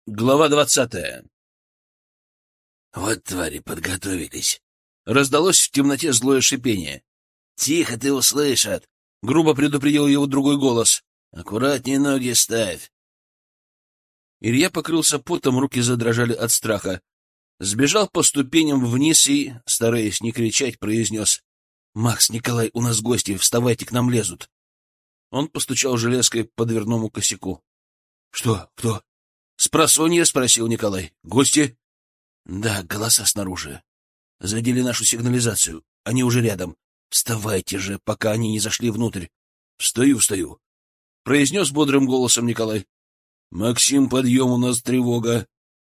Глава 20. Вот твари подготовились. Раздалось в темноте злое шипение. Тихо, ты услышат. Грубо предупредил его другой голос. Аккуратнее ноги ставь. Илья покрылся потом, руки задрожали от страха. Сбежал по ступеням вниз и, стараясь не кричать, произнес: «Макс, Николай, у нас гости, вставайте, к нам лезут». Он постучал железкой по дверному косяку. «Что? Кто?» «Спросонья?» — спросил Николай. «Гости?» «Да, голоса снаружи. Задели нашу сигнализацию. Они уже рядом. Вставайте же, пока они не зашли внутрь». «Встаю», — произнес бодрым голосом Николай. «Максим, подъем, у нас тревога».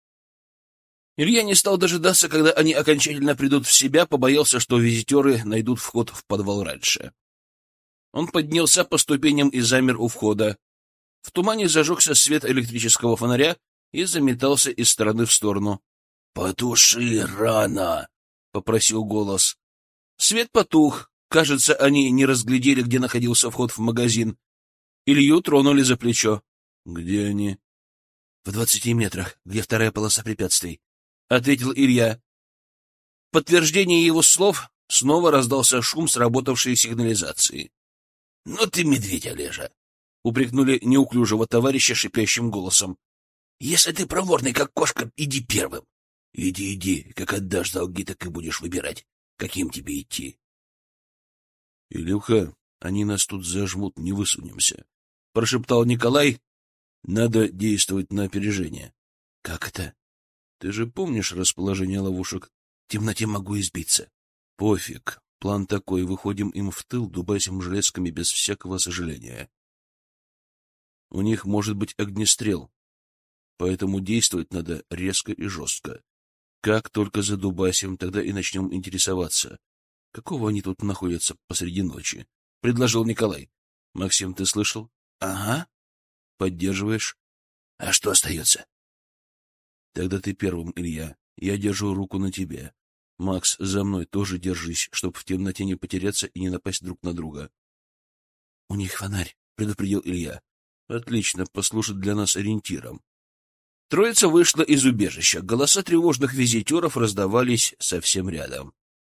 Илья не стал дожидаться, когда они окончательно придут в себя, побоялся, что визитеры найдут вход в подвал раньше. Он поднялся по ступеням и замер у входа. В тумане зажегся свет электрического фонаря и заметался из стороны в сторону. — Потуши рано! — попросил голос. Свет потух. Кажется, они не разглядели, где находился вход в магазин. Илью тронули за плечо. — Где они? — В 20 метрах, где вторая полоса препятствий, — ответил Илья. В подтверждение его слов снова раздался шум сработавшей сигнализации. — Ну ты медведь, Олежа! — упрекнули неуклюжего товарища шипящим голосом. — Если ты проворный, как кошка, иди первым. — Иди, как отдашь долги, так и будешь выбирать, каким тебе идти. — Илюха, они нас тут зажмут, не высунемся, — прошептал Николай. — Надо действовать на опережение. — Как это? — Ты же помнишь расположение ловушек? В темноте могу избиться. — Пофиг. План такой. Выходим им в тыл, дубасим железками без всякого сожаления. У них может быть огнестрел, поэтому действовать надо резко и жестко. Как только задубасим, тогда и начнем интересоваться. Какого они тут находятся посреди ночи? — предложил Николай. — Максим, ты слышал? — Ага. — Поддерживаешь? — А что остается? — Тогда ты первым, Илья. Я держу руку на тебе. Макс, за мной тоже держись, чтоб в темноте не потеряться и не напасть друг на друга. — У них фонарь, — предупредил Илья. — Отлично, послужит для нас ориентиром. Троица вышла из убежища. Голоса тревожных визитеров раздавались совсем рядом.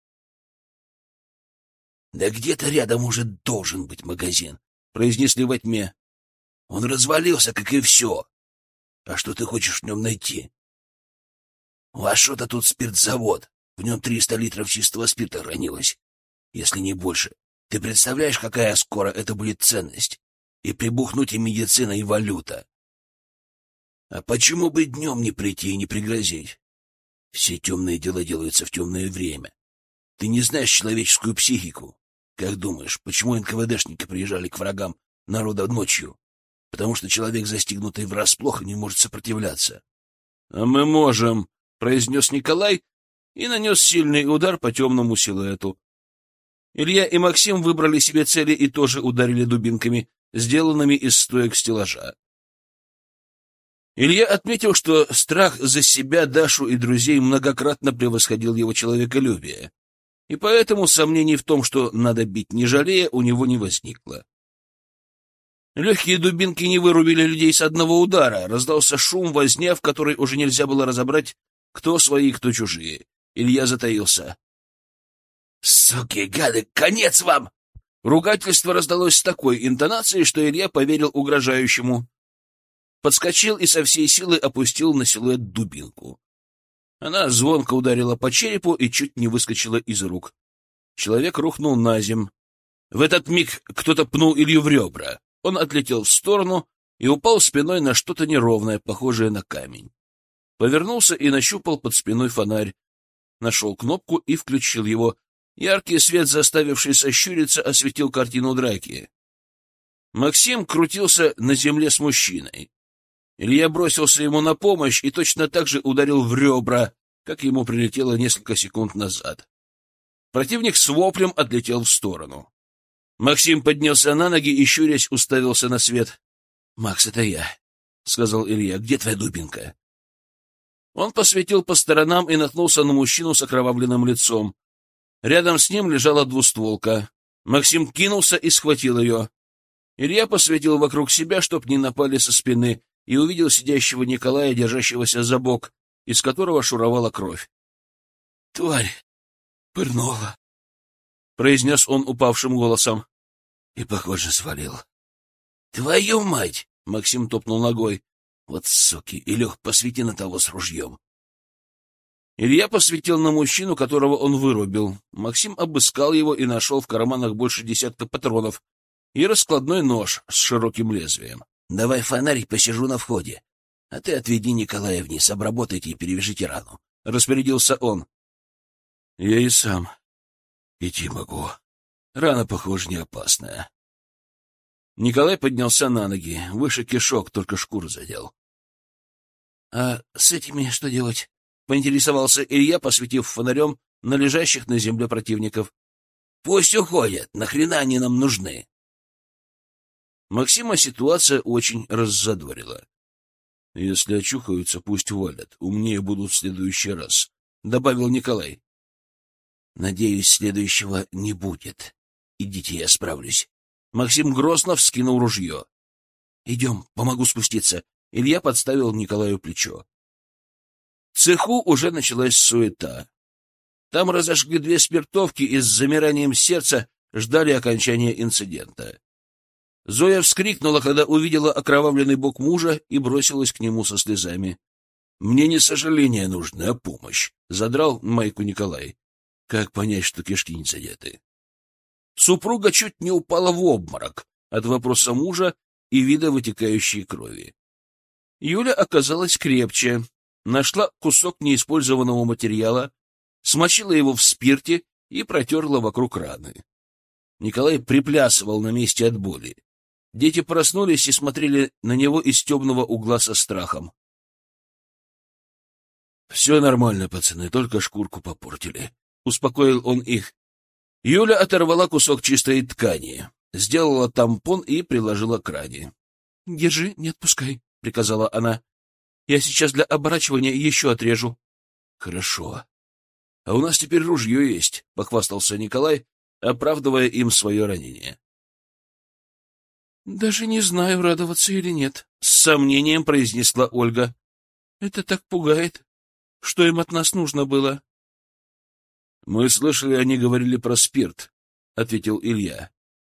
— Да где-то рядом уже должен быть магазин, — произнесли во тьме. — Он развалился, как и все. А что ты хочешь в нем найти? — У Ашота тут спиртзавод. В нем 300 литров чистого спирта хранилось, если не больше. Ты представляешь, какая скоро это будет ценность? И прибухнуть и медицина, и валюта. А почему бы днем не прийти и не пригрозить? Все темные дела делаются в темное время. Ты не знаешь человеческую психику. Как думаешь, почему НКВДшники приезжали к врагам народа ночью? Потому что человек, застигнутый врасплох, не может сопротивляться. — А мы можем, — произнес Николай и нанес сильный удар по темному силуэту. Илья и Максим выбрали себе цели и тоже ударили дубинками, сделанными из стоек стеллажа. Илья отметил, что страх за себя, Дашу и друзей многократно превосходил его человеколюбие, и поэтому сомнений в том, что надо бить не жалея, у него не возникло. Легкие дубинки не вырубили людей с одного удара. Раздался шум, возня, в которой уже нельзя было разобрать, кто свои, кто чужие. Илья затаился. — Суки, гады, конец вам! Ругательство раздалось с такой интонацией, что Илья поверил угрожающему. Подскочил и со всей силы опустил на силуэт дубинку. Она звонко ударила по черепу и чуть не выскочила из рук. Человек рухнул на земь. В этот миг кто-то пнул Илью в ребра. Он отлетел в сторону и упал спиной на что-то неровное, похожее на камень. Повернулся и нащупал под спиной фонарь. Нашел кнопку и включил его. Яркий свет, заставивший сощуриться, осветил картину драки. Максим крутился на земле с мужчиной. Илья бросился ему на помощь и точно так же ударил в ребра, как ему прилетело несколько секунд назад. Противник с воплем отлетел в сторону. Максим поднялся на ноги и, щурясь, уставился на свет. — Макс, это я, — сказал Илья. — Где твоя дубинка? Он посветил по сторонам и наткнулся на мужчину с окровавленным лицом. Рядом с ним лежала двустволка. Максим кинулся и схватил ее. Илья посветил вокруг себя, чтоб не напали со спины, и увидел сидящего Николая, держащегося за бок, из которого шуровала кровь. — Тварь пырнула, — произнес он упавшим голосом. И, похоже, свалил. — Твою мать! — Максим топнул ногой. — Вот суки! Илюх, посвети на того с ружьем. Илья посветил на мужчину, которого он вырубил. Максим обыскал его и нашел в карманах больше десятка патронов и раскладной нож с широким лезвием. — Давай фонарик, посижу на входе. А ты отведи Николая вниз, обработайте и перевяжите рану. — распорядился он. — Я и сам идти могу. Рана, похоже, не опасная. Николай поднялся на ноги. Выше кишок, только шкуру задел. — А с этими что делать? — поинтересовался Илья, посветив фонарем на лежащих на земле противников. — Пусть уходят. Нахрена они нам нужны? Максима ситуация очень раззадорила. — Если очухаются, пусть валят. Умнее будут в следующий раз, — добавил Николай. — Надеюсь, следующего не будет. Идите, я справлюсь. Максим грозно вскинул ружье. — Идем, помогу спуститься. Илья подставил Николаю плечо. В цеху уже началась суета. Там разожгли 2 спиртовки и с замиранием сердца ждали окончания инцидента. Зоя вскрикнула, когда увидела окровавленный бок мужа, и бросилась к нему со слезами. — Мне не сожаление нужно, а помощь, — задрал майку Николай. — Как понять, что кишки не задеты? Супруга чуть не упала в обморок от вопроса мужа и вида вытекающей крови. Юля оказалась крепче, нашла кусок неиспользованного материала, смочила его в спирте и протерла вокруг раны. Николай приплясывал на месте от боли. Дети проснулись и смотрели на него из темного угла со страхом. — Все нормально, пацаны, только шкурку попортили, — успокоил он их. Юля оторвала кусок чистой ткани, сделала тампон и приложила к ране. — Держи, не отпускай, — приказала она. — Я сейчас для оборачивания еще отрежу. — Хорошо. — А у нас теперь ружье есть, — похвастался Николай, оправдывая им свое ранение. — Даже не знаю, радоваться или нет, — с сомнением произнесла Ольга. — Это так пугает. Что им от нас нужно было? — Мы слышали, они говорили про спирт, — ответил Илья.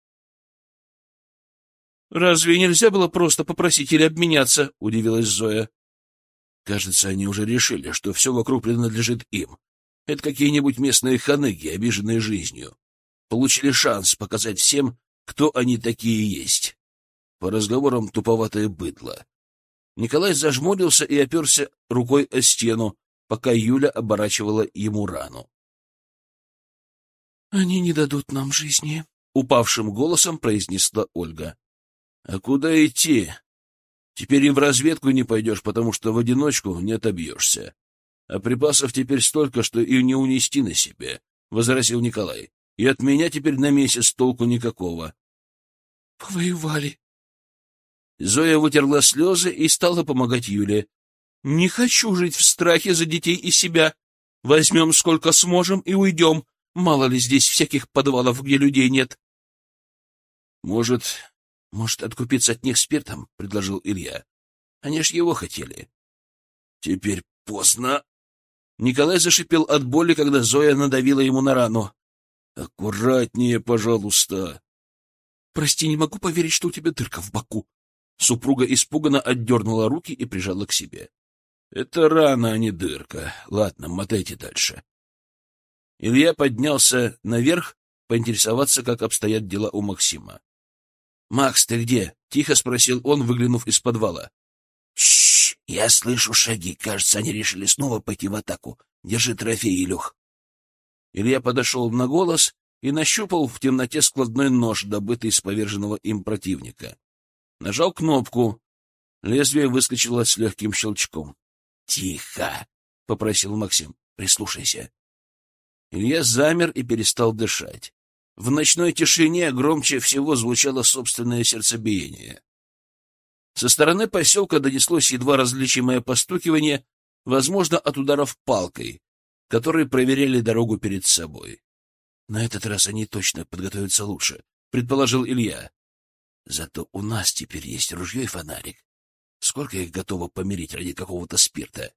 — Разве нельзя было просто попросить или обменяться? — удивилась Зоя. — Кажется, они уже решили, что все вокруг принадлежит им. Это какие-нибудь местные ханыги, обиженные жизнью. Получили шанс показать всем, кто они такие есть. По разговорам туповатое быдло. Николай зажмурился и оперся рукой о стену, пока Юля оборачивала ему рану. — Они не дадут нам жизни, — упавшим голосом произнесла Ольга. — А куда идти? Теперь и в разведку не пойдешь, потому что в одиночку не отобьешься. А припасов теперь столько, что и не унести на себе, — возразил Николай. — И от меня теперь на месяц толку никакого. — Повоевали. Зоя вытерла слезы и стала помогать Юле. — Не хочу жить в страхе за детей и себя. Возьмем сколько сможем и уйдем. Мало ли здесь всяких подвалов, где людей нет. — Может, откупиться от них спиртом? — предложил Илья. — Они ж его хотели. — Теперь поздно. Николай зашипел от боли, когда Зоя надавила ему на рану. — Аккуратнее, пожалуйста. — Прости, не могу поверить, что у тебя дырка в боку. Супруга испуганно отдернула руки и прижала к себе. — Это рана, а не дырка. Ладно, мотайте дальше. Илья поднялся наверх, поинтересоваться, как обстоят дела у Максима. — Макс, ты где? — тихо спросил он, выглянув из подвала. — Тш, я слышу шаги. Кажется, они решили снова пойти в атаку. Держи трофей, Илюх. Илья подошел на голос и нащупал в темноте складной нож, добытый из поверженного им противника. Нажал кнопку. Лезвие выскочило с легким щелчком. — Тихо! — попросил Максим. — Прислушайся. Илья замер и перестал дышать. В ночной тишине громче всего звучало собственное сердцебиение. Со стороны поселка донеслось едва различимое постукивание, возможно, от ударов палкой, которые проверяли дорогу перед собой. — На этот раз они точно подготовятся лучше, — предположил Илья. — Зато у нас теперь есть ружье и фонарик. Сколько их готово помирить ради какого-то спирта?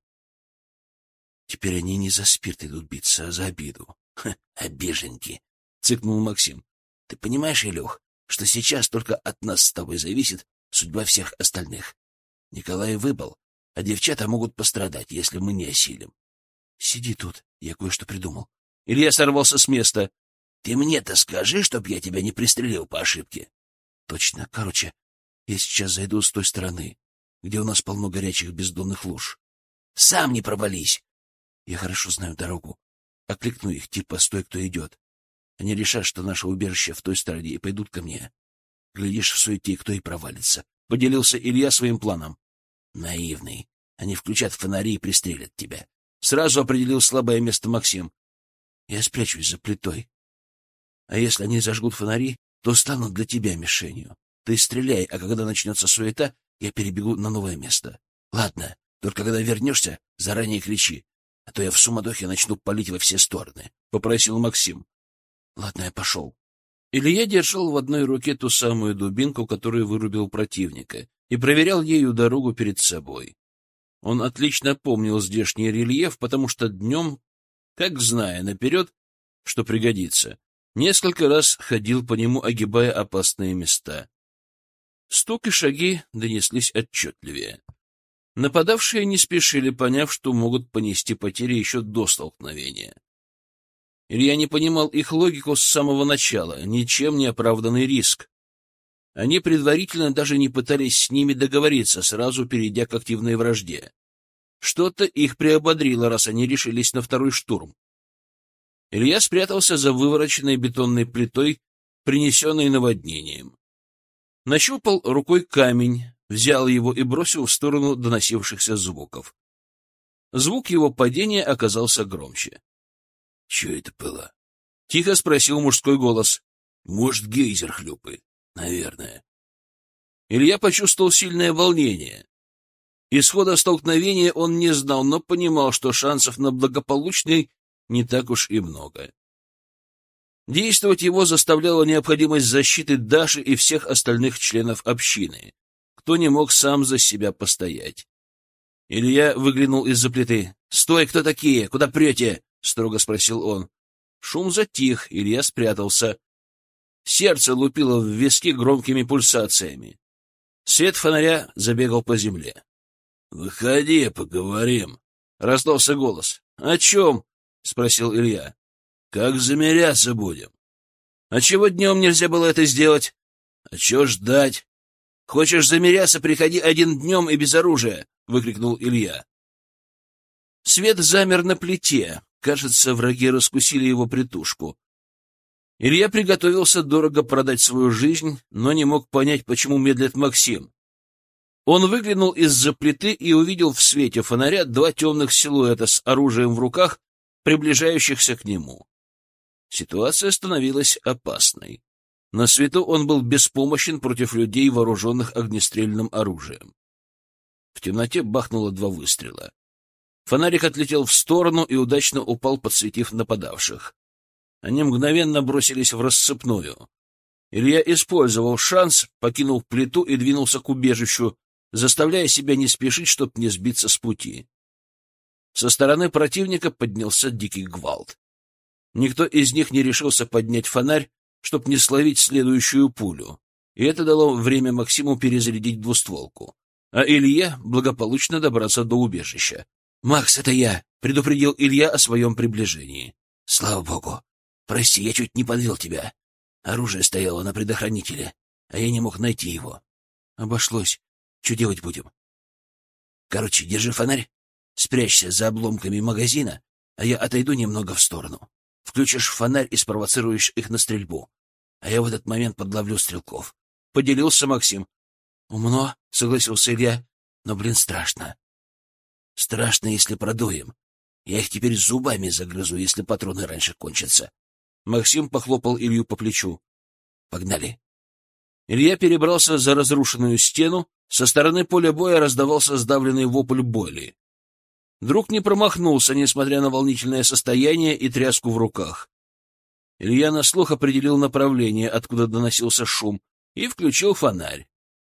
Теперь они не за спирт идут биться, а за обиду. — Обиженьки! — цыкнул Максим. — Ты понимаешь, Илюх, что сейчас только от нас с тобой зависит судьба всех остальных? Николай выбыл, а девчата могут пострадать, если мы не осилим. — Сиди тут, я кое-что придумал. Илья сорвался с места. — Ты мне-то скажи, чтоб я тебя не пристрелил по ошибке. — Точно. Короче, я сейчас зайду с той стороны, где у нас полно горячих бездонных луж. — Сам не провались! Я хорошо знаю дорогу. Окликну их, типа «стой, кто идет». Они решат, что наше убежище в той стороне, и пойдут ко мне. Глядишь, в суете кто и провалится. Поделился Илья своим планом. Наивный. Они включат фонари и пристрелят тебя. Сразу определил слабое место Максим. Я спрячусь за плитой. А если они зажгут фонари, то станут для тебя мишенью. Ты стреляй, а когда начнется суета, я перебегу на новое место. Ладно, только когда вернешься, заранее кричи, а то я в суматохе начну палить во все стороны, — попросил Максим. — Ладно, я пошел. Илья держал в одной руке ту самую дубинку, которую вырубил противника, и проверял ею дорогу перед собой. Он отлично помнил здешний рельеф, потому что днем, как зная наперед, что пригодится, несколько раз ходил по нему, огибая опасные места. Стук и шаги донеслись отчетливее. Нападавшие не спешили, поняв, что могут понести потери еще до столкновения. Илья не понимал их логику с самого начала, ничем не оправданный риск. Они предварительно даже не пытались с ними договориться, сразу перейдя к активной вражде. Что-то их приободрило, раз они решились на второй штурм. Илья спрятался за вывороченной бетонной плитой, принесенной наводнением. Нащупал рукой камень, взял его и бросил в сторону доносившихся звуков. Звук его падения оказался громче. — Че это было? — тихо спросил мужской голос. — Может, гейзер хлюпает? — Наверное. Илья почувствовал сильное волнение. Исхода столкновения он не знал, но понимал, что шансов на благополучный не так уж и много. Действовать его заставляла необходимость защиты Даши и всех остальных членов общины, кто не мог сам за себя постоять. Илья выглянул из-за плиты. — Стой, кто такие? Куда прете? — строго спросил он. Шум затих, Илья спрятался. Сердце лупило в виски громкими пульсациями. Свет фонаря забегал по земле. — Выходи, поговорим, — раздался голос. — О чем? — спросил Илья. — Как замеряться будем? — А чего днем нельзя было это сделать? — А чего ждать? — Хочешь замеряться, приходи один днем и без оружия, — выкрикнул Илья. Свет замер на плите. Кажется, враги раскусили его притушку. Илья приготовился дорого продать свою жизнь, но не мог понять, почему медлит Максим. Он выглянул из-за плиты и увидел в свете фонаря два темных силуэта с оружием в руках, приближающихся к нему. Ситуация становилась опасной. На свету он был беспомощен против людей, вооруженных огнестрельным оружием. В темноте бахнуло два выстрела. Фонарик отлетел в сторону и удачно упал, подсветив нападавших. Они мгновенно бросились в рассыпную. Илья использовал шанс, покинул плиту и двинулся к убежищу, заставляя себя не спешить, чтоб не сбиться с пути. Со стороны противника поднялся дикий гвалт. Никто из них не решился поднять фонарь, чтоб не словить следующую пулю, и это дало время Максиму перезарядить двустволку, а Илье благополучно добраться до убежища. — Макс, это я! — предупредил Илья о своем приближении. — Слава богу! Прости, я чуть не подвел тебя. Оружие стояло на предохранителе, а я не мог найти его. Обошлось. Что делать будем? Короче, держи фонарь, спрячься за обломками магазина, а я отойду немного в сторону. Включишь фонарь и спровоцируешь их на стрельбу, а я в этот момент подловлю стрелков. Поделился Максим. — Умно, — согласился Илья, — но, страшно. Страшно, если продуем. Я их теперь зубами загрызу, если патроны раньше кончатся. Максим похлопал Илью по плечу. — Погнали. Илья перебрался за разрушенную стену. Со стороны поля боя раздавался сдавленный вопль боли. Друг не промахнулся, несмотря на волнительное состояние и тряску в руках. Илья на слух определил направление, откуда доносился шум, и включил фонарь.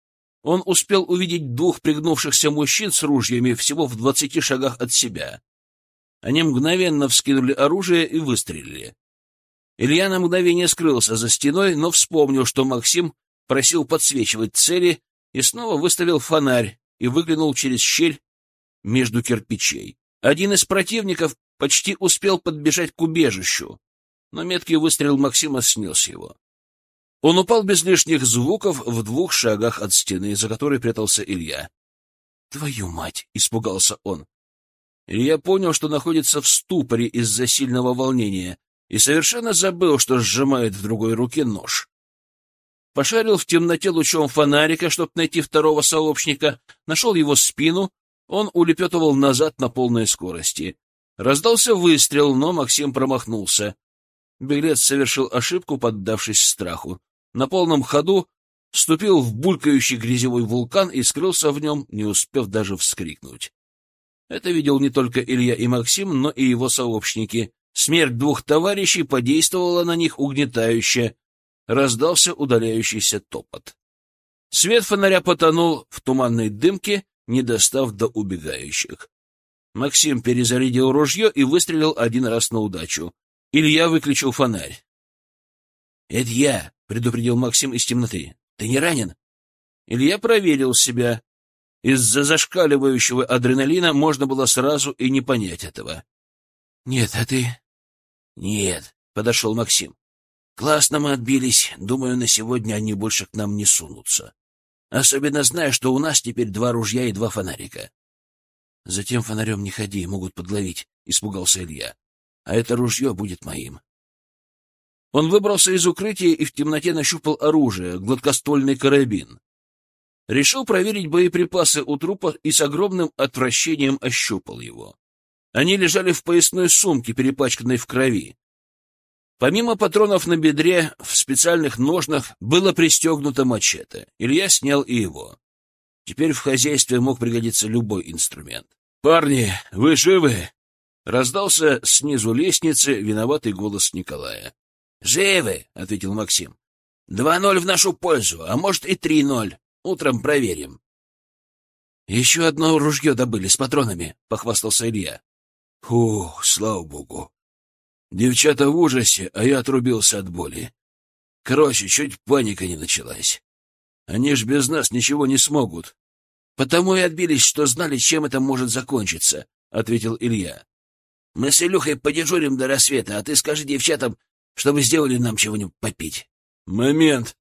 Он успел увидеть двух пригнувшихся мужчин с ружьями всего в 20 шагах от себя. Они мгновенно вскинули оружие и выстрелили. Илья на мгновение скрылся за стеной, но вспомнил, что Максим просил подсвечивать цели, и снова выставил фонарь и выглянул через щель между кирпичей. Один из противников почти успел подбежать к убежищу, но меткий выстрел Максима снес его. Он упал без лишних звуков в 2 шагах от стены, за которой прятался Илья. «Твою мать!» — испугался он. Илья понял, что находится в ступоре из-за сильного волнения, и совершенно забыл, что сжимает в другой руке нож. Пошарил в темноте лучом фонарика, чтобы найти второго сообщника, нашел его спину, он улепетывал назад на полной скорости. Раздался выстрел, но Максим промахнулся. Беглец совершил ошибку, поддавшись страху. На полном ходу вступил в булькающий грязевой вулкан и скрылся в нем, не успев даже вскрикнуть. Это видел не только Илья и Максим, но и его сообщники. Смерть 2 товарищей подействовала на них угнетающе. Раздался удаляющийся топот. Свет фонаря потонул в туманной дымке, не достав до убегающих. Максим перезарядил ружье и выстрелил 1 раз на удачу. Илья выключил фонарь. — Это я, — предупредил Максим из темноты. — Ты не ранен? Илья проверил себя. Из-за зашкаливающего адреналина можно было сразу и не понять этого. — Нет, а ты? — Нет, — подошел Максим. — Классно мы отбились. Думаю, на сегодня они больше к нам не сунутся. Особенно зная, что у нас теперь 2 ружья и 2 фонарика. — Затем фонарем не ходи, могут подловить, — испугался Илья. — А это ружье будет моим. Он выбрался из укрытия и в темноте нащупал оружие, гладкоствольный карабин. Решил проверить боеприпасы у трупа и с огромным отвращением ощупал его. Они лежали в поясной сумке, перепачканной в крови. Помимо патронов на бедре, в специальных ножнах было пристегнуто мачете. Илья снял и его. Теперь в хозяйстве мог пригодиться любой инструмент. — Парни, вы живы? — раздался снизу лестницы виноватый голос Николая. — Живы, — ответил Максим. — 2-0 в нашу пользу, а может и 3-0. Утром проверим. — Еще одно ружье добыли с патронами, — похвастался Илья. — Фух, слава богу. Девчата в ужасе, а я отрубился от боли. Короче, чуть паника не началась. Они ж без нас ничего не смогут. Потому и отбились, что знали, чем это может закончиться, — ответил Илья. — Мы с Илюхой подежурим до рассвета, а ты скажи девчатам, чтобы сделали нам чего-нибудь попить. — Момент.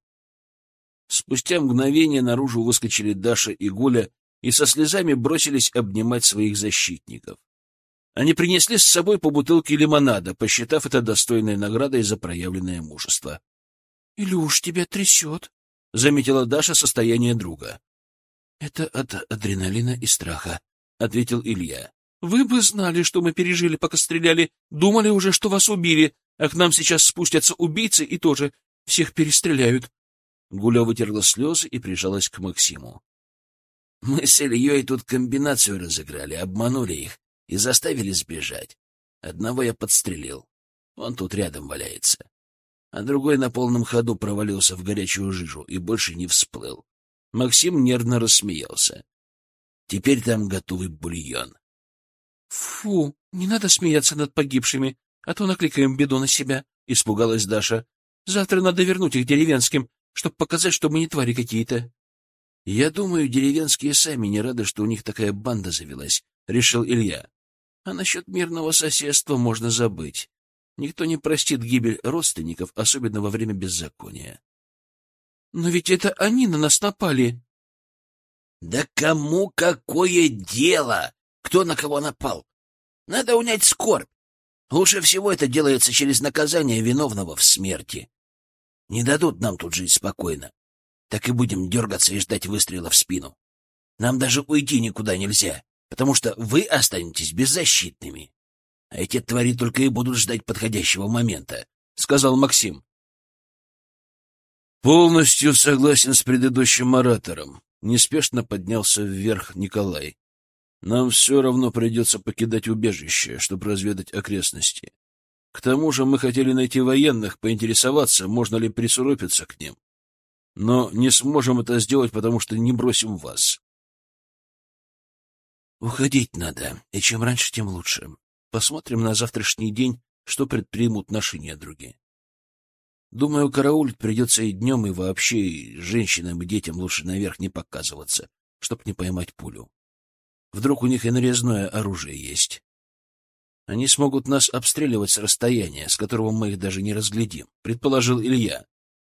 Спустя мгновение наружу выскочили Даша и Гуля и со слезами бросились обнимать своих защитников. Они принесли с собой по бутылке лимонада, посчитав это достойной наградой за проявленное мужество. — Илюш, тебя трясет, — заметила Даша состояние друга. — Это от адреналина и страха, — ответил Илья. — Вы бы знали, что мы пережили, пока стреляли. Думали уже, что вас убили, а к нам сейчас спустятся убийцы и тоже всех перестреляют. Гуля вытерла слезы и прижалась к Максиму. — Мы с Ильей тут комбинацию разыграли, обманули их и заставили сбежать. Одного я подстрелил. Он тут рядом валяется. А другой на полном ходу провалился в горячую жижу и больше не всплыл. Максим нервно рассмеялся. Теперь там готовый бульон. — Фу, не надо смеяться над погибшими, а то накликаем беду на себя, — испугалась Даша. — Завтра надо вернуть их деревенским, чтобы показать, что мы не твари какие-то. — Я думаю, деревенские сами не рады, что у них такая банда завелась, — решил Илья. А насчет мирного соседства можно забыть. Никто не простит гибель родственников, особенно во время беззакония. — Но ведь это они на нас напали. — Да кому какое дело, кто на кого напал? Надо унять скорбь. Лучше всего это делается через наказание виновного в смерти. Не дадут нам тут жить спокойно. Так и будем дергаться и ждать выстрела в спину. Нам даже уйти никуда нельзя, потому что вы останетесь беззащитными. А эти твари только и будут ждать подходящего момента, — сказал Максим. Полностью согласен с предыдущим оратором. Неспешно поднялся вверх Николай. Нам все равно придется покидать убежище, чтобы разведать окрестности. К тому же мы хотели найти военных, поинтересоваться, можно ли присуропиться к ним. но не сможем это сделать, потому что не бросим вас. Уходить надо, и чем раньше, тем лучше. Посмотрим на завтрашний день, что предпримут наши недруги. Думаю, караулить придется и днем, и вообще и женщинам и детям лучше наверх не показываться, чтоб не поймать пулю. Вдруг у них и нарезное оружие есть. Они смогут нас обстреливать с расстояния, с которого мы их даже не разглядим, предположил Илья.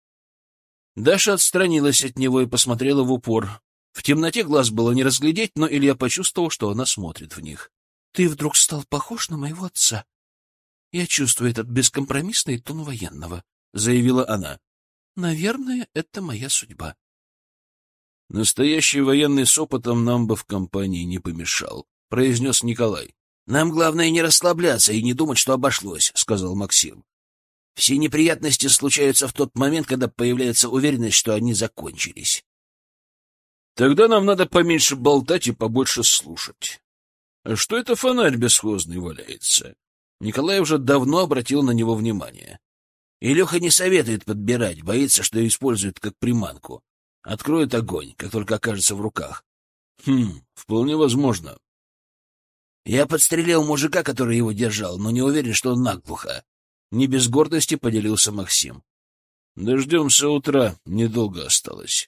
Даша отстранилась от него и посмотрела в упор. В темноте глаз было не разглядеть, но Илья почувствовал, что она смотрит в них. — Ты вдруг стал похож на моего отца. Я чувствую этот бескомпромиссный тон военного, — заявила она. — Наверное, это моя судьба. Настоящий военный с опытом нам бы в компании не помешал, — произнес Николай. — Нам главное не расслабляться и не думать, что обошлось, — сказал Максим. Все неприятности случаются в тот момент, когда появляется уверенность, что они закончились. Тогда нам надо поменьше болтать и побольше слушать. А что это фонарь бесхозный валяется? Николай уже давно обратил на него внимание. Илюха не советует подбирать, боится, что использует как приманку. Откроет огонь, как только окажется в руках. Вполне возможно. Я подстрелил мужика, который его держал, но не уверен, что он наглухо. Не без гордости поделился Максим. Дождемся утра, недолго осталось.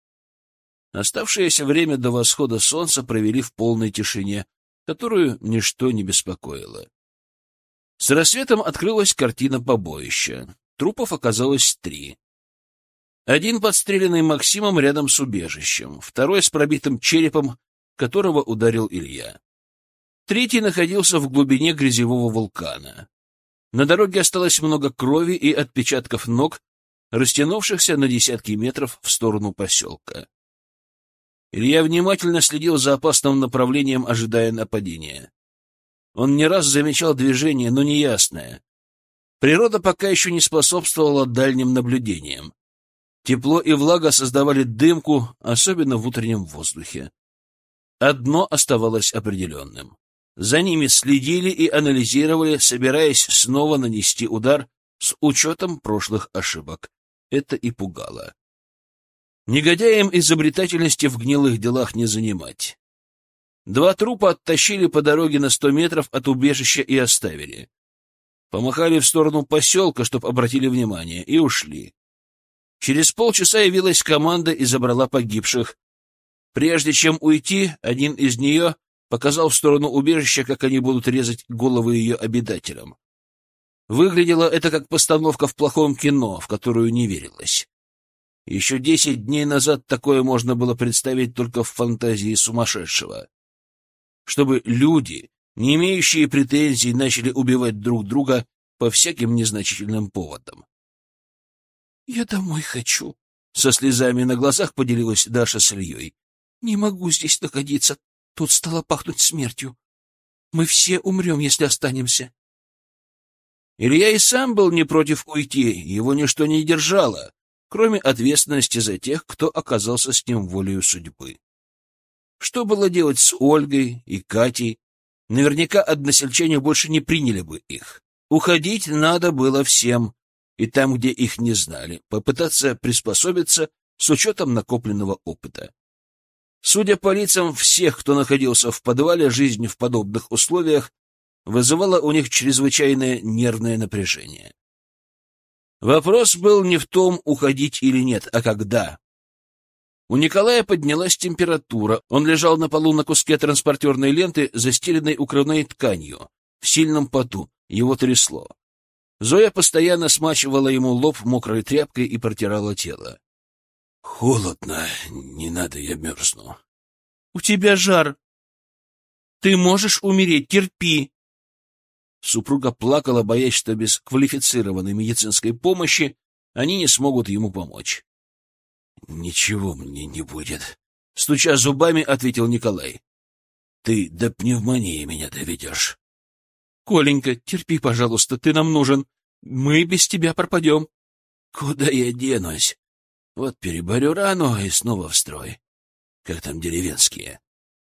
Оставшееся время до восхода солнца провели в полной тишине, которую ничто не беспокоило. С рассветом открылась картина побоища. Трупов оказалось 3. Один подстреленный Максимом рядом с убежищем, второй с пробитым черепом, которого ударил Илья. Третий находился в глубине грязевого вулкана. На дороге осталось много крови и отпечатков ног, растянувшихся на десятки метров в сторону поселка. Илья внимательно следил за опасным направлением, ожидая нападения. Он не раз замечал движение, но неясное. Природа пока еще не способствовала дальним наблюдениям. Тепло и влага создавали дымку, особенно в утреннем воздухе. Одно оставалось определенным. За ними следили и анализировали, собираясь снова нанести удар с учетом прошлых ошибок. Это и пугало. Негодяям изобретательности в гнилых делах не занимать. 2 трупа оттащили по дороге на 100 метров от убежища и оставили. Помахали в сторону поселка, чтоб обратили внимание, и ушли. Через полчаса явилась команда и забрала погибших. Прежде чем уйти, один из нее показал в сторону убежища, как они будут резать головы ее обитателям. Выглядело это как постановка в плохом кино, в которую не верилось. Еще 10 дней назад такое можно было представить только в фантазии сумасшедшего. Чтобы люди, не имеющие претензий, начали убивать друг друга по всяким незначительным поводам. «Я домой хочу», — со слезами на глазах поделилась Даша с Ильей. «Не могу здесь находиться. Тут стало пахнуть смертью. Мы все умрем, если останемся». Илья и сам был не против уйти, его ничто не держало, кроме ответственности за тех, кто оказался с ним волею судьбы. Что было делать с Ольгой и Катей? Наверняка односельчане больше не приняли бы их. Уходить надо было всем, и там, где их не знали, попытаться приспособиться с учетом накопленного опыта. Судя по лицам всех, кто находился в подвале, жизнь в подобных условиях вызывала у них чрезвычайное нервное напряжение. Вопрос был не в том, уходить или нет, а когда. У Николая поднялась температура, он лежал на полу на куске транспортерной ленты, застеленной укрывной тканью, в сильном поту, его трясло. Зоя постоянно смачивала ему лоб мокрой тряпкой и протирала тело. — Холодно, не надо, я мерзну. — У тебя жар. Ты можешь умереть, терпи. Супруга плакала, боясь, что без квалифицированной медицинской помощи они не смогут ему помочь. — Ничего мне не будет, — стуча зубами, ответил Николай. — Ты до пневмонии меня доведешь. — Коленька, терпи, пожалуйста, ты нам нужен. Мы без тебя пропадем. — Куда я денусь? Вот переборю рану и снова в строй. Как там деревенские?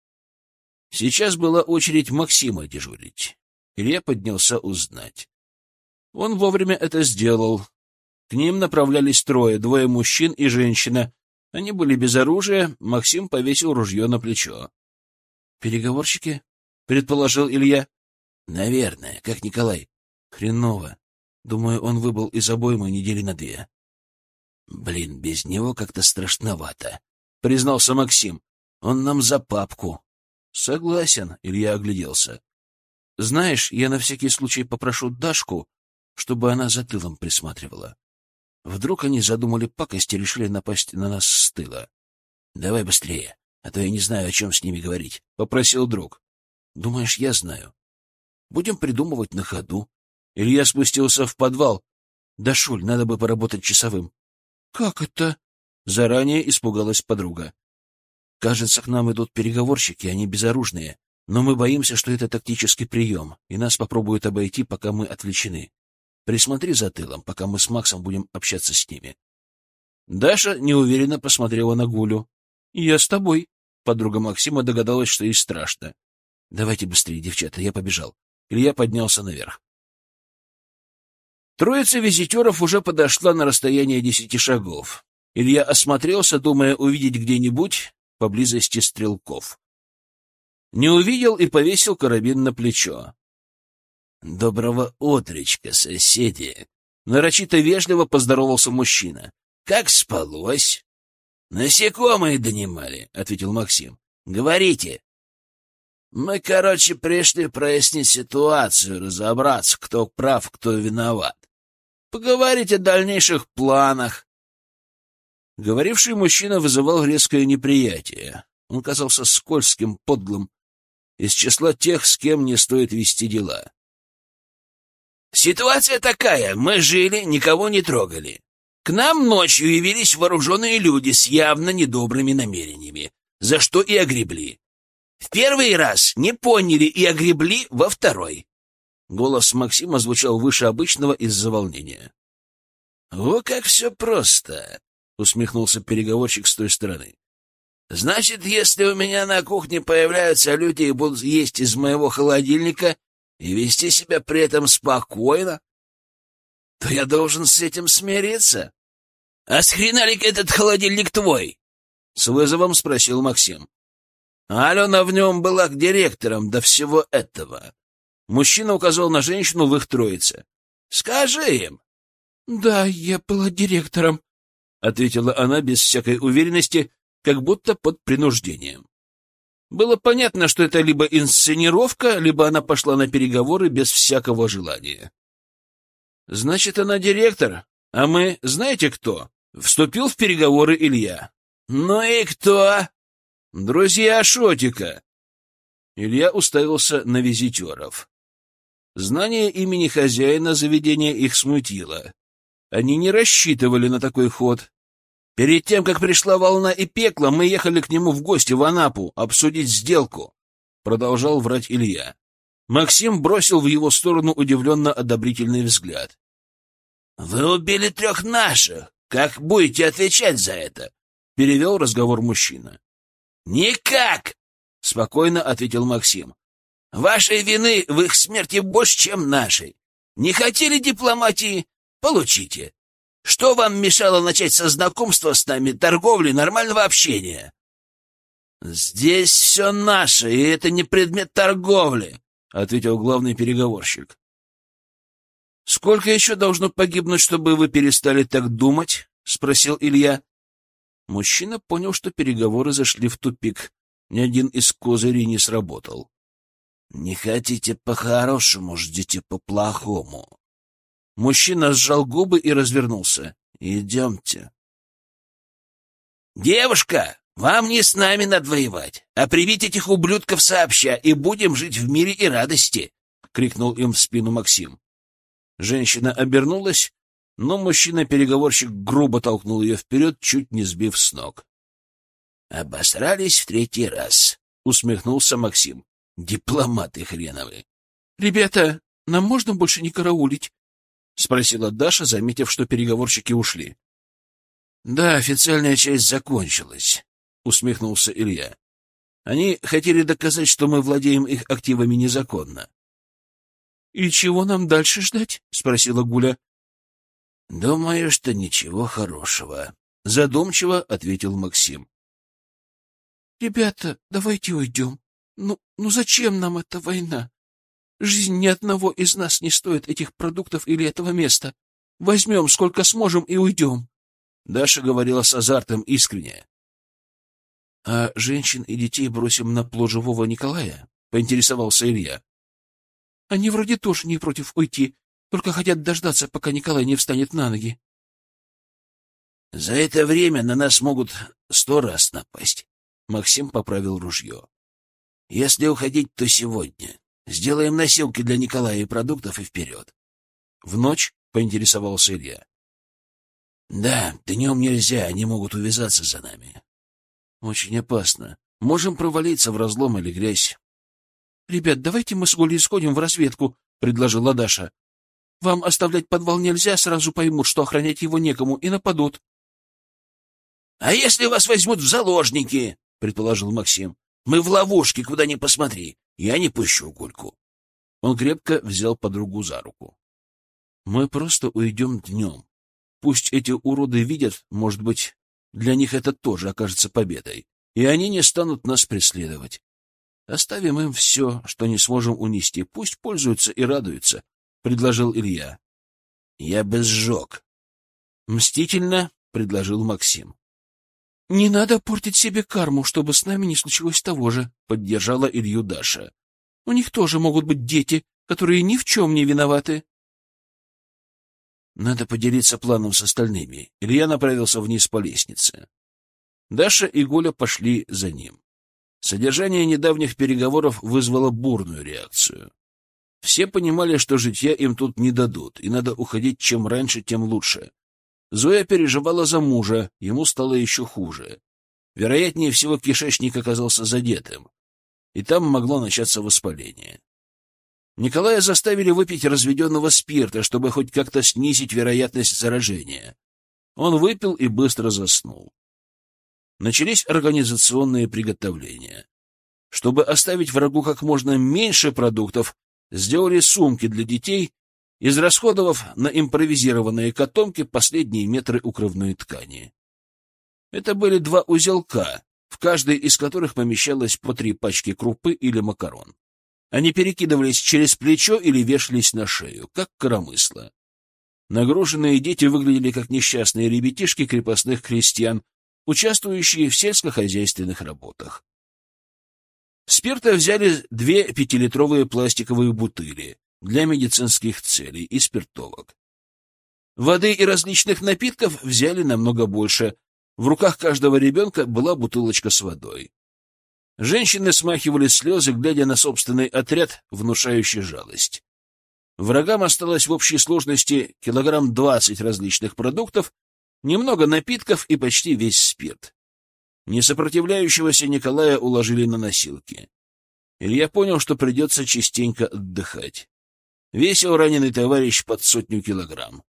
Сейчас была очередь Максима дежурить. Илья поднялся узнать. Он вовремя это сделал. К ним направлялись трое, двое мужчин и женщина. Они были без оружия, Максим повесил ружье на плечо. «Переговорщики?» — предположил Илья. «Наверное, как Николай». «Хреново. Думаю, он выбыл из обоймы недели на 2. «Блин, без него как-то страшновато», — признался Максим. «Он нам за папку». «Согласен», — Илья огляделся. «Знаешь, я на всякий случай попрошу Дашку, чтобы она за тылом присматривала. Вдруг они задумали пакость и решили напасть на нас с тыла. Давай быстрее, а то я не знаю, о чем с ними говорить», — попросил друг. «Думаешь, я знаю? Будем придумывать на ходу». Илья спустился в подвал. «Дашуль, надо бы поработать часовым». «Как это?» — заранее испугалась подруга. «Кажется, к нам идут переговорщики, они безоружные, но мы боимся, что это тактический прием, и нас попробуют обойти, пока мы отвлечены. Присмотри за тылом, пока мы с Максом будем общаться с ними». Даша неуверенно посмотрела на Гулю. «Я с тобой». Подруга Максима догадалась, что ей страшно. «Давайте быстрее, девчата, я побежал». Илья поднялся наверх. Троица визитеров уже подошла на расстояние 10 шагов. Илья осмотрелся, думая увидеть где-нибудь поблизости стрелков. Не увидел и повесил карабин на плечо. «Доброго утречка, соседи!» Нарочито вежливо поздоровался мужчина. «Как спалось?» «Насекомые донимали», — ответил Максим. «Говорите». «Мы, пришли прояснить ситуацию, разобраться, кто прав, кто виноват. Поговорить о дальнейших планах». Говоривший мужчина вызывал резкое неприятие. Он казался скользким, подлым, из числа тех, с кем не стоит вести дела. «Ситуация такая. Мы жили, никого не трогали. К нам ночью явились вооруженные люди с явно недобрыми намерениями, за что и огребли. В первый раз не поняли и огребли во второй». Голос Максима звучал выше обычного из-за волнения. «О, как все просто!» — усмехнулся переговорщик с той стороны. «Значит, если у меня на кухне появляются люди и будут есть из моего холодильника и вести себя при этом спокойно, то я должен с этим смириться? А с хрена ли этот холодильник твой?» — с вызовом спросил Максим. «Алена в нем была к директорам до всего этого». Мужчина указал на женщину в их троице. «Скажи им». «Да, я была директором», — ответила она без всякой уверенности, как будто под принуждением. Было понятно, что это либо инсценировка, либо она пошла на переговоры без всякого желания. «Значит, она директор, а мы знаете кто?» — вступил в переговоры Илья. «Ну и кто?» «Друзья Шотика». Илья уставился на визитеров. Знание имени хозяина заведения их смутило. Они не рассчитывали на такой ход. «Перед тем, как пришла волна и пекло, мы ехали к нему в гости в Анапу обсудить сделку», — продолжал врать Илья. Максим бросил в его сторону удивленно-одобрительный взгляд. «Вы убили 3 наших. Как будете отвечать за это?» — перевел разговор мужчина. «Никак!» — спокойно ответил Максим. «Вашей вины в их смерти больше, чем нашей. Не хотели дипломатии? Получите. Что вам мешало начать со знакомства с нами, торговли, нормального общения?» «Здесь все наше, и это не предмет торговли», — ответил главный переговорщик. «Сколько еще должно погибнуть, чтобы вы перестали так думать?» — спросил Илья. Мужчина понял, что переговоры зашли в тупик. Ни один из козырей не сработал. «Не хотите по-хорошему, ждите по-плохому». Мужчина сжал губы и развернулся. «Идемте». «Девушка, вам не с нами надо воевать, а привить этих ублюдков сообща, и будем жить в мире и радости», — крикнул им в спину Максим. Женщина обернулась, но мужчина-переговорщик грубо толкнул ее вперед, чуть не сбив с ног. «Обосрались в 3-й раз», — усмехнулся Максим. «Дипломаты хреновы». «Ребята, нам можно больше не караулить?» — спросила Даша, заметив, что переговорщики ушли. «Да, официальная часть закончилась», — усмехнулся Илья. «Они хотели доказать, что мы владеем их активами незаконно». «И чего нам дальше ждать?» — спросила Гуля. Думаю, что ничего хорошего, — задумчиво ответил Максим. Ребята, давайте уйдем. Ну зачем нам эта война? Жизнь ни одного из нас не стоит этих продуктов или этого места. Возьмем, сколько сможем, и уйдем. Даша говорила с азартом искренне. — А женщин и детей бросим на плод живого Николая? — поинтересовался Илья. — Они вроде тоже не против уйти, только хотят дождаться, пока Николай не встанет на ноги. — За это время на нас могут 100 раз напасть. Максим поправил ружье. — Если уходить, то сегодня. Сделаем носилки для Николая и продуктов и вперед. — В ночь? — поинтересовался Илья. — Да, днем нельзя, они могут увязаться за нами. — Очень опасно. Можем провалиться в разлом или грязь. — Ребят, давайте мы с Голей сходим в разведку, — предложила Даша. — Вам оставлять подвал нельзя, сразу поймут, что охранять его некому, и нападут. — А если вас возьмут в заложники? — предположил Максим. — Мы в ловушке, куда ни посмотри. Я не пущу Гульку. Он крепко взял подругу за руку. — Мы просто уйдем днем. Пусть эти уроды видят, может быть, для них это тоже окажется победой, и они не станут нас преследовать. Оставим им все, что не сможем унести. Пусть пользуются и радуются, — предложил Илья. — Я бы сжег. — Мстительно, — предложил Максим. — Не надо портить себе карму, чтобы с нами не случилось того же, — поддержала Илью Даша. — У них тоже могут быть дети, которые ни в чем не виноваты. Надо поделиться планом с остальными. Илья направился вниз по лестнице. Даша и Голя пошли за ним. Содержание недавних переговоров вызвало бурную реакцию. Все понимали, что житья им тут не дадут, и надо уходить чем раньше, тем лучше. Зоя переживала за мужа, ему стало еще хуже. Вероятнее всего, кишечник оказался задетым, и там могло начаться воспаление. Николая заставили выпить разведенного спирта, чтобы хоть как-то снизить вероятность заражения. Он выпил и быстро заснул. Начались организационные приготовления. Чтобы оставить врагу как можно меньше продуктов, сделали сумки для детей, израсходовав на импровизированные котомки последние метры укрывной ткани. Это были 2 узелка, в каждой из которых помещалось по 3 пачки крупы или макарон. Они перекидывались через плечо или вешались на шею, как коромысло. Нагруженные дети выглядели как несчастные ребятишки крепостных крестьян, участвующие в сельскохозяйственных работах. Спирта взяли 2 5-литровые пластиковые бутыли для медицинских целей и спиртовок. Воды и различных напитков взяли намного больше. В руках каждого ребенка была бутылочка с водой. Женщины смахивали слезы, глядя на собственный отряд, внушающий жалость. Врагам осталось в общей сложности 20 килограмм различных продуктов, немного напитков и почти весь спирт. Несопротивляющегося Николая уложили на носилки. Илья понял, что придется частенько отдыхать. Весил раненый товарищ под 100 килограмм.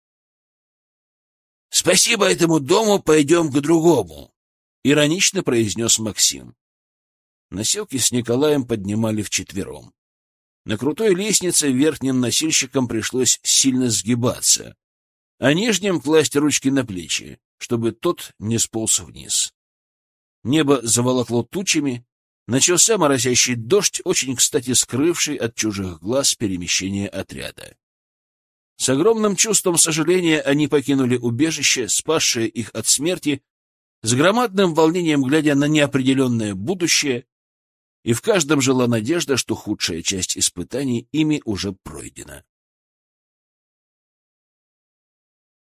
— Спасибо этому дому, пойдем к другому, — иронично произнес Максим. Носилки с Николаем поднимали вчетвером. На крутой лестнице верхним носильщикам пришлось сильно сгибаться, а нижним класть ручки на плечи, чтобы тот не сполз вниз. Небо заволокло тучами, начался моросящий дождь, очень кстати скрывший от чужих глаз перемещение отряда. С огромным чувством сожаления они покинули убежище, спасшее их от смерти, с громадным волнением глядя на неопределенное будущее, и в каждом жила надежда, что худшая часть испытаний ими уже пройдена.